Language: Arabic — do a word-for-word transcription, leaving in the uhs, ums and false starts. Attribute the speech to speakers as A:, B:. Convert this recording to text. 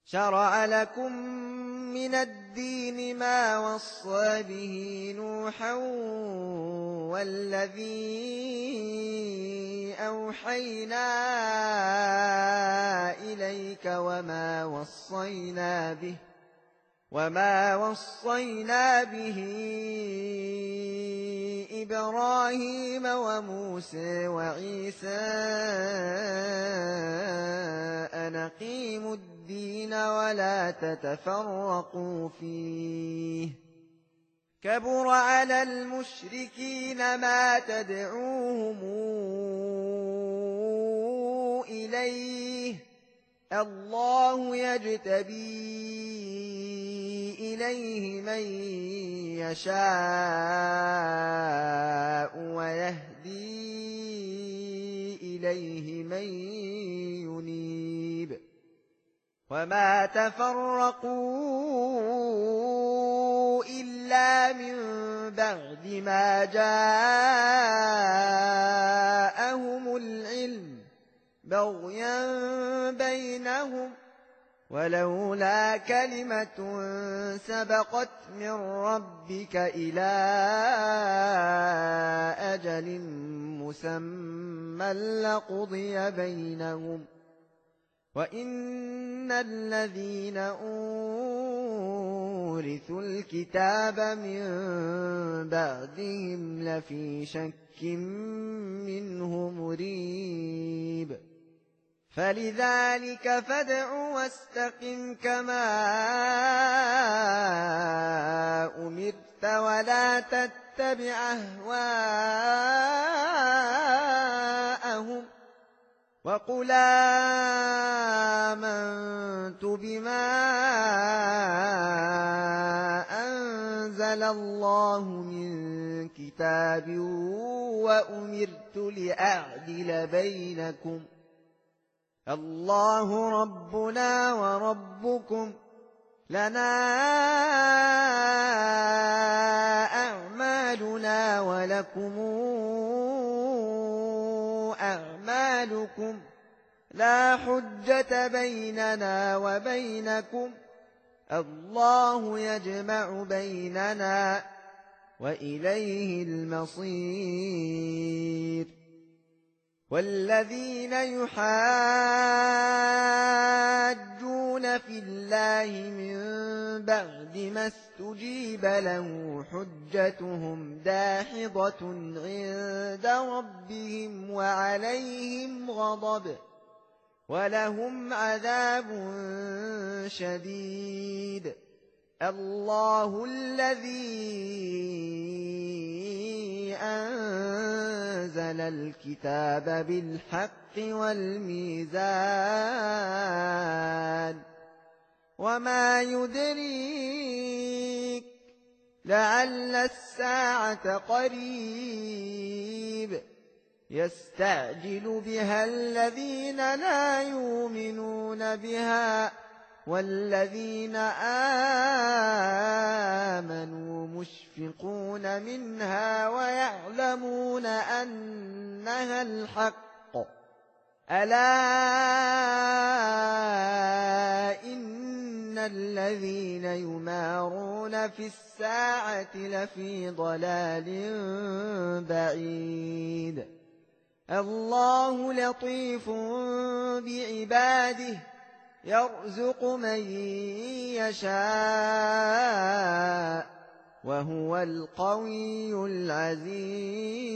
A: شرع لكم من الدين ما وصى به نوحا والذي أوحينا إليك وما وصينا به وما وصينا به إبراهيم وموسى وعيسى أن أقيموا الدين ولا تتفرقوا فيه كبر على المشركين ما تدعوهم إليه الله يجتبي إليه من يشاء ويهدي إليه من ينيب وما تفرقوا إلا من بعد ما جاءهم العلم بغيا بينهم ولولا كلمة سبقت من ربك إلى أجل مسمى لقضي بينهم وإن الذين أورثوا الكتاب من بعدهم لفي شك منه مريب فلذلك فادع واستقم كما أمرت ولا تتبع أهواءهم وقل آمنت بما أنزل الله من كتاب وأمرت لأعدل بينكم الله ربنا وربكم لنا أعمالنا ولكم أعمالكم لا حجة بيننا وبينكم الله يجمع بيننا وإليه المصير والذين يحاجون في الله من بعد ما استجيب له حجتهم داحضة عند ربهم وعليهم غضب ولهم عذاب شديد الله الذي أنزل الكتاب بالحق والميزان وما يدريك لعل الساعة قريب يستعجل بها الذين لا يؤمنون بها والذين آمنوا مشفقون منها ويعلمون أنها الحق ألا إن الذين يمارون في الساعة لفي ضلال بعيد الله لطيف بعباده يرزق من يشاء وهو القوي العزيز